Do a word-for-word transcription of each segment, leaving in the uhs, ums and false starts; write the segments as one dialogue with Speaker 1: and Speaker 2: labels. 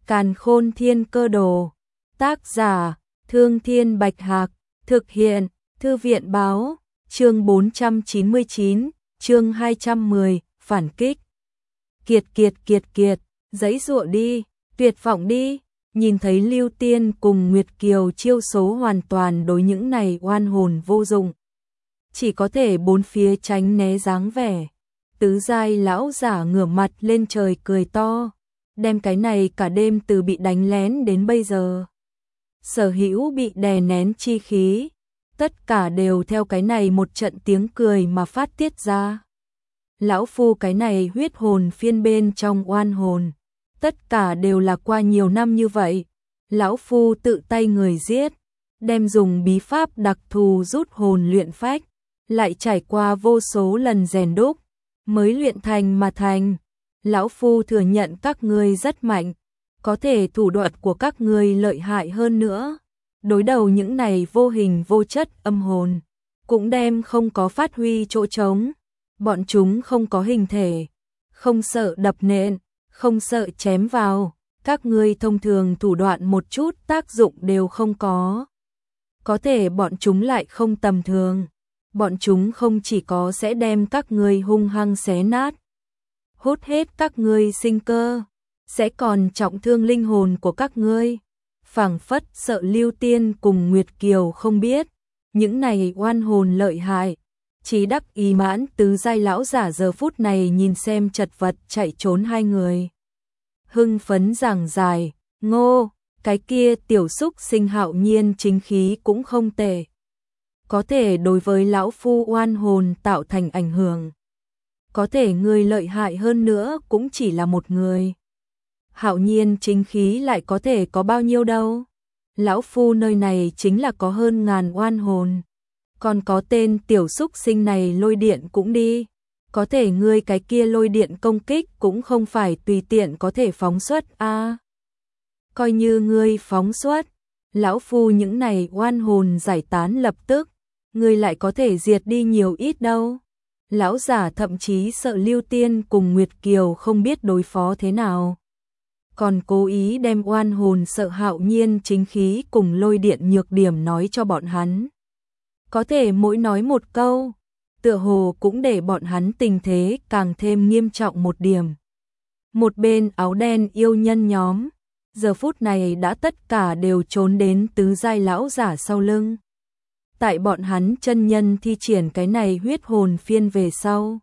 Speaker 1: Càn Khôn Thiên Cơ Đồ. Tác giả: Thương Thiên Bạch Hạc. Thực hiện: Thư viện báo. Chương bốn trăm chín mươi chín, chương hai trăm mười, phản kích. Kiệt kiệt kiệt kiệt, giãy giụa đi, tuyệt vọng đi. Nhìn thấy Lưu Tiên cùng Nguyệt Kiều chiêu số hoàn toàn đối những này oan hồn vô dụng, chỉ có thể bốn phía tránh né dáng vẻ. Tứ giai lão giả ngửa mặt lên trời cười to, đem cái này cả đêm từ bị đánh lén đến bây giờ, sở hữu bị đè nén chi khí, tất cả đều theo cái này một trận tiếng cười mà phát tiết ra. Lão phu cái này huyết hồn phiên bên trong oan hồn, tất cả đều là qua nhiều năm như vậy, lão phu tự tay người giết, đem dùng bí pháp đặc thù rút hồn luyện phách, lại trải qua vô số lần rèn đúc, mới luyện thành mà thành. Lão phu thừa nhận các ngươi rất mạnh, có thể thủ đoạn của các ngươi lợi hại hơn nữa, đối đầu những này vô hình vô chất âm hồn, cũng đem không có phát huy chỗ trống. Bọn chúng không có hình thể, không sợ đập nện, không sợ chém vào, các ngươi thông thường thủ đoạn một chút tác dụng đều không có. Có thể bọn chúng lại không tầm thường, bọn chúng không chỉ có sẽ đem các ngươi hung hăng xé nát, hút hết các ngươi sinh cơ, sẽ còn trọng thương linh hồn của các ngươi. Phảng phất sợ Lưu Tiên cùng Nguyệt Kiều không biết, những này oan hồn lợi hại. Chí đắc ý mãn tứ giai lão giả giờ phút này nhìn xem chật vật chạy trốn hai người, hưng phấn giảng dài, ngô, cái kia tiểu xúc sinh hạo nhiên chính khí cũng không tệ, có thể đối với lão phu oan hồn tạo thành ảnh hưởng. Có thể người lợi hại hơn nữa cũng chỉ là một người. Hạo nhiên chính khí lại có thể có bao nhiêu đâu. Lão phu nơi này chính là có hơn ngàn oan hồn. Còn có tên tiểu xúc sinh này lôi điện cũng đi. Có thể ngươi cái kia lôi điện công kích cũng không phải tùy tiện có thể phóng xuất a. À, coi như ngươi phóng xuất, lão phu những này oan hồn giải tán lập tức, ngươi lại có thể diệt đi nhiều ít đâu. Lão giả thậm chí sợ Lưu Tiên cùng Nguyệt Kiều không biết đối phó thế nào, còn cố ý đem oan hồn sợ hạo nhiên chính khí cùng lôi điện nhược điểm nói cho bọn hắn. Có thể mỗi nói một câu, tựa hồ cũng để bọn hắn tình thế càng thêm nghiêm trọng một điểm. Một bên áo đen yêu nhân nhóm, giờ phút này đã tất cả đều trốn đến tứ giai lão giả sau lưng. Tại bọn hắn chân nhân thi triển cái này huyết hồn phiên về sau,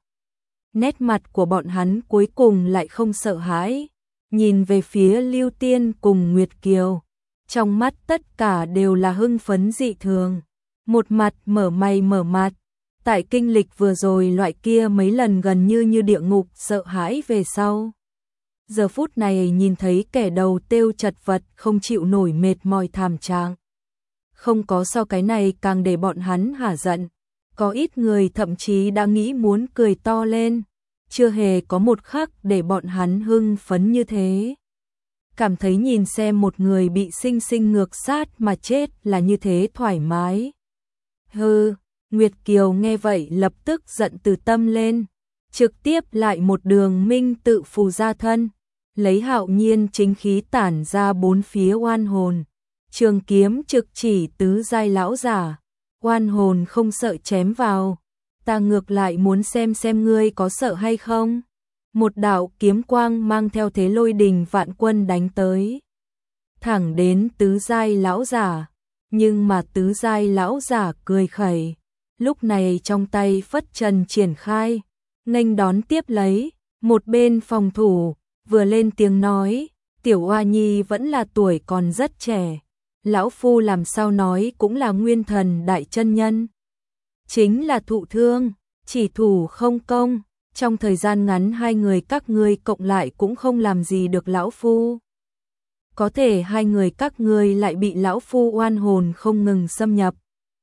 Speaker 1: nét mặt của bọn hắn cuối cùng lại không sợ hãi, nhìn về phía Lưu Tiên cùng Nguyệt Kiều, trong mắt tất cả đều là hưng phấn dị thường, một mặt mở mày mở mặt. Tại kinh lịch vừa rồi loại kia mấy lần gần như như địa ngục sợ hãi về sau, giờ phút này nhìn thấy kẻ đầu têu chật vật không chịu nổi mệt mỏi thảm trạng, không có so cái này càng để bọn hắn hả giận. Có ít người thậm chí đã nghĩ muốn cười to lên, chưa hề có một khắc để bọn hắn hưng phấn như thế. Cảm thấy nhìn xem một người bị sinh sinh ngược sát mà chết là như thế thoải mái. Hừ, Nguyệt Kiều nghe vậy lập tức giận từ tâm lên, trực tiếp lại một đường minh tự phù ra thân, lấy hạo nhiên chính khí tản ra bốn phía oan hồn. Trường kiếm trực chỉ tứ giai lão giả, oan hồn không sợ chém vào, ta ngược lại muốn xem xem ngươi có sợ hay không. Một đạo kiếm quang mang theo thế lôi đình vạn quân đánh tới, thẳng đến tứ giai lão giả, nhưng mà tứ giai lão giả cười khẩy, lúc này trong tay phất trần triển khai, nghênh đón tiếp lấy, một bên phòng thủ, vừa lên tiếng nói, tiểu oa nhi vẫn là tuổi còn rất trẻ. Lão phu làm sao nói cũng là nguyên thần đại chân nhân, chính là thụ thương, chỉ thủ không công, trong thời gian ngắn hai người các ngươi cộng lại cũng không làm gì được lão phu. Có thể hai người các ngươi lại bị lão phu oan hồn không ngừng xâm nhập,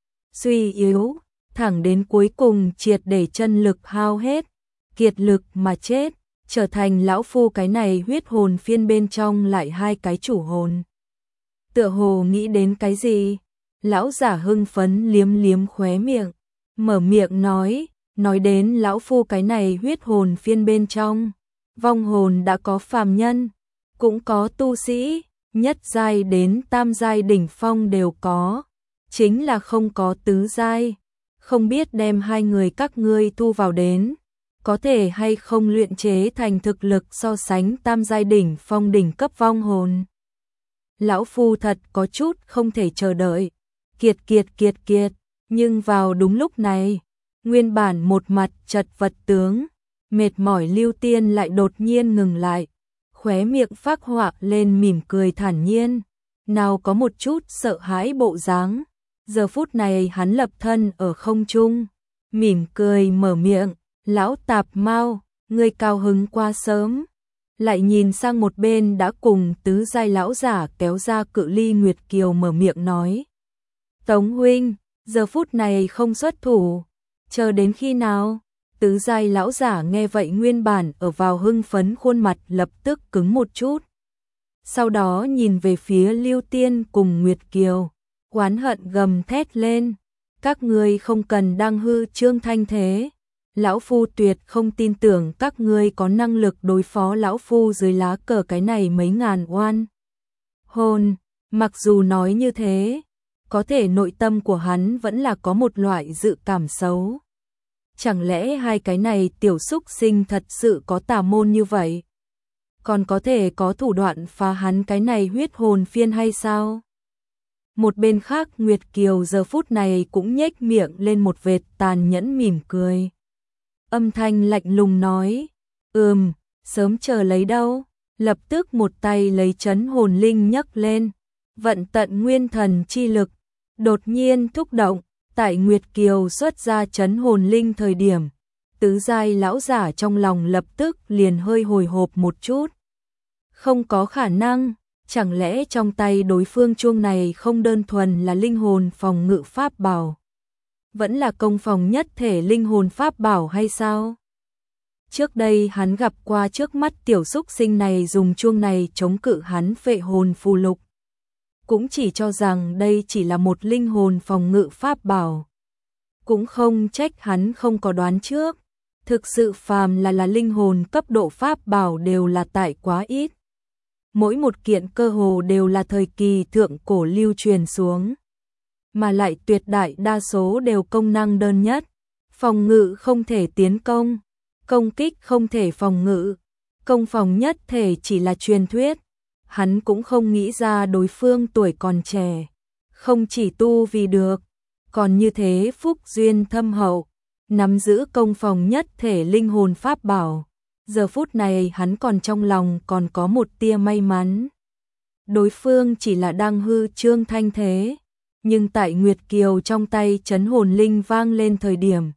Speaker 1: suy yếu, thẳng đến cuối cùng triệt để chân lực hao hết, kiệt lực mà chết, trở thành lão phu cái này huyết hồn phiên bên trong lại hai cái chủ hồn. Tựa hồ nghĩ đến cái gì, lão giả hưng phấn liếm liếm khóe miệng, mở miệng nói, nói đến lão phu cái này huyết hồn phiên bên trong, vong hồn đã có phàm nhân, cũng có tu sĩ, nhất giai đến tam giai đỉnh phong đều có, chính là không có tứ giai. Không biết đem hai người các ngươi thu vào đến, có thể hay không luyện chế thành thực lực so sánh tam giai đỉnh phong đỉnh cấp vong hồn. Lão phu thật có chút không thể chờ đợi. Kiệt kiệt kiệt kiệt, nhưng vào đúng lúc này, nguyên bản một mặt chật vật tướng, mệt mỏi Lưu Tiên lại đột nhiên ngừng lại, khóe miệng phác họa lên mỉm cười thản nhiên, nào có một chút sợ hãi bộ dáng. Giờ phút này hắn lập thân ở không trung, mỉm cười mở miệng, lão tạp mau, ngươi cao hứng quá sớm. Lại nhìn sang một bên đã cùng tứ giai lão giả kéo ra cự ly Nguyệt Kiều mở miệng nói. Tống huynh, giờ phút này không xuất thủ, chờ đến khi nào? Tứ giai lão giả nghe vậy nguyên bản ở vào hưng phấn khuôn mặt lập tức cứng một chút. Sau đó nhìn về phía Lưu Tiên cùng Nguyệt Kiều, oán hận gầm thét lên. Các ngươi không cần đăng hư trương thanh thế. Lão phu tuyệt không tin tưởng các ngươi có năng lực đối phó lão phu dưới lá cờ cái này mấy ngàn oan hồn. Mặc dù nói như thế, có thể nội tâm của hắn vẫn là có một loại dự cảm xấu. Chẳng lẽ hai cái này tiểu xúc sinh thật sự có tà môn như vậy? Còn có thể có thủ đoạn phá hắn cái này huyết hồn phiên hay sao? Một bên khác Nguyệt Kiều giờ phút này cũng nhếch miệng lên một vệt tàn nhẫn mỉm cười. Âm thanh lạnh lùng nói, ừm, sớm chờ lấy đâu. Lập tức một tay lấy chấn hồn linh nhấc lên, vận tận nguyên thần chi lực, đột nhiên thúc động. Tại Nguyệt Kiều xuất ra chấn hồn linh thời điểm, tứ giai lão giả trong lòng lập tức liền hơi hồi hộp một chút. Không có khả năng, chẳng lẽ trong tay đối phương chuông này không đơn thuần là linh hồn phòng ngự pháp bảo, vẫn là công phòng nhất thể linh hồn pháp bảo hay sao? Trước đây hắn gặp qua trước mắt tiểu xúc sinh này dùng chuông này chống cự hắn phệ hồn phù lục, cũng chỉ cho rằng đây chỉ là một linh hồn phòng ngự pháp bảo. Cũng không trách hắn không có đoán trước, thực sự phàm là là linh hồn cấp độ pháp bảo đều là tại quá ít. Mỗi một kiện cơ hồ đều là thời kỳ thượng cổ lưu truyền xuống, mà lại tuyệt đại đa số đều công năng đơn nhất, phòng ngự không thể tiến công, công kích không thể phòng ngự, công phòng nhất thể chỉ là truyền thuyết. Hắn cũng không nghĩ ra đối phương tuổi còn trẻ, không chỉ tu vì được, còn như thế phúc duyên thâm hậu, nắm giữ công phòng nhất thể linh hồn pháp bảo. Giờ phút này hắn còn trong lòng còn có một tia may mắn. Đối phương chỉ là đang hư trương thanh thế, nhưng tại Nguyệt Kiều trong tay chấn hồn linh vang lên thời điểm,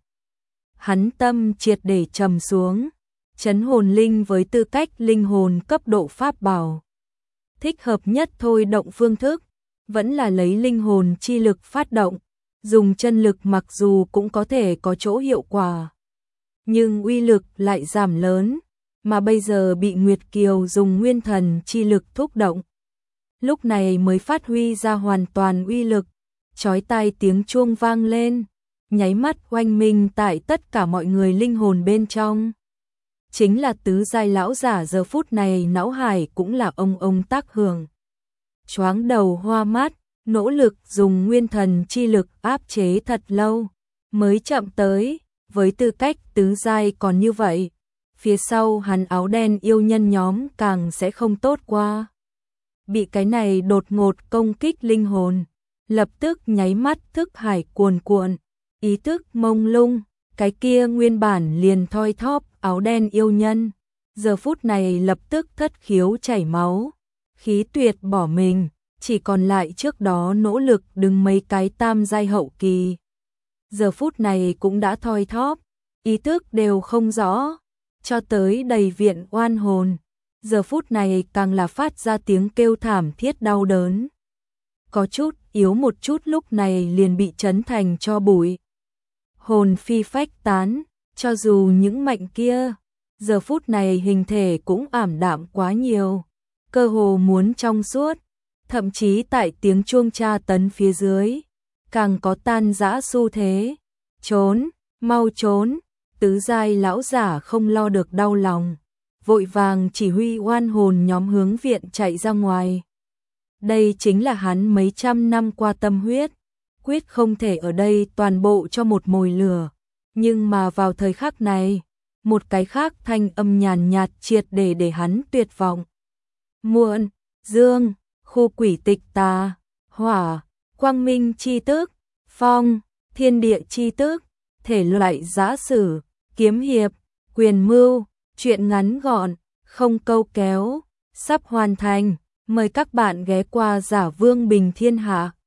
Speaker 1: hắn tâm triệt để trầm xuống. Chấn hồn linh với tư cách linh hồn cấp độ pháp bảo, thích hợp nhất thôi động phương thức, vẫn là lấy linh hồn chi lực phát động, dùng chân lực mặc dù cũng có thể có chỗ hiệu quả, nhưng uy lực lại giảm lớn, mà bây giờ bị Nguyệt Kiều dùng nguyên thần chi lực thúc động. Lúc này mới phát huy ra hoàn toàn uy lực, chói tai tiếng chuông vang lên, nháy mắt oanh minh tại tất cả mọi người linh hồn bên trong. Chính là tứ giai lão giả giờ phút này não hải cũng là ông ông tác hưởng. Choáng đầu hoa mắt, nỗ lực dùng nguyên thần chi lực áp chế thật lâu, mới chậm tới, với tư cách tứ giai còn như vậy. Phía sau hắn áo đen yêu nhân nhóm càng sẽ không tốt qua. Bị cái này đột ngột công kích linh hồn, lập tức nháy mắt thức hải cuồn cuộn, ý thức mông lung, cái kia nguyên bản liền thoi thóp áo đen yêu nhân, giờ phút này lập tức thất khiếu chảy máu, khí tuyệt bỏ mình, chỉ còn lại trước đó nỗ lực đứng mấy cái tam giai hậu kỳ. Giờ phút này cũng đã thoi thóp, ý thức đều không rõ, cho tới đầy viện oan hồn, giờ phút này càng là phát ra tiếng kêu thảm thiết đau đớn. Có chút yếu một chút lúc này liền bị chấn thành cho bụi. Hồn phi phách tán, cho dù những mạnh kia, giờ phút này hình thể cũng ảm đạm quá nhiều, cơ hồ muốn trong suốt, thậm chí tại tiếng chuông tra tấn phía dưới, càng có tan rã xu thế. Trốn, mau trốn, tứ giai lão giả không lo được đau lòng, vội vàng chỉ huy oan hồn nhóm hướng viện chạy ra ngoài. Đây chính là hắn mấy trăm năm qua tâm huyết, quyết không thể ở đây toàn bộ cho một mồi lửa. Nhưng mà vào thời khắc này, một cái khác thanh âm nhàn nhạt triệt để để hắn tuyệt vọng. Muộn, dương, khu quỷ tịch tà, hỏa, quang minh chi tức, phong, thiên địa chi tức, thể loại giã sử, kiếm hiệp, quyền mưu, truyện ngắn gọn, không câu kéo, sắp hoàn thành. Mời các bạn ghé qua Giả Vương Bình Thiên Hạ.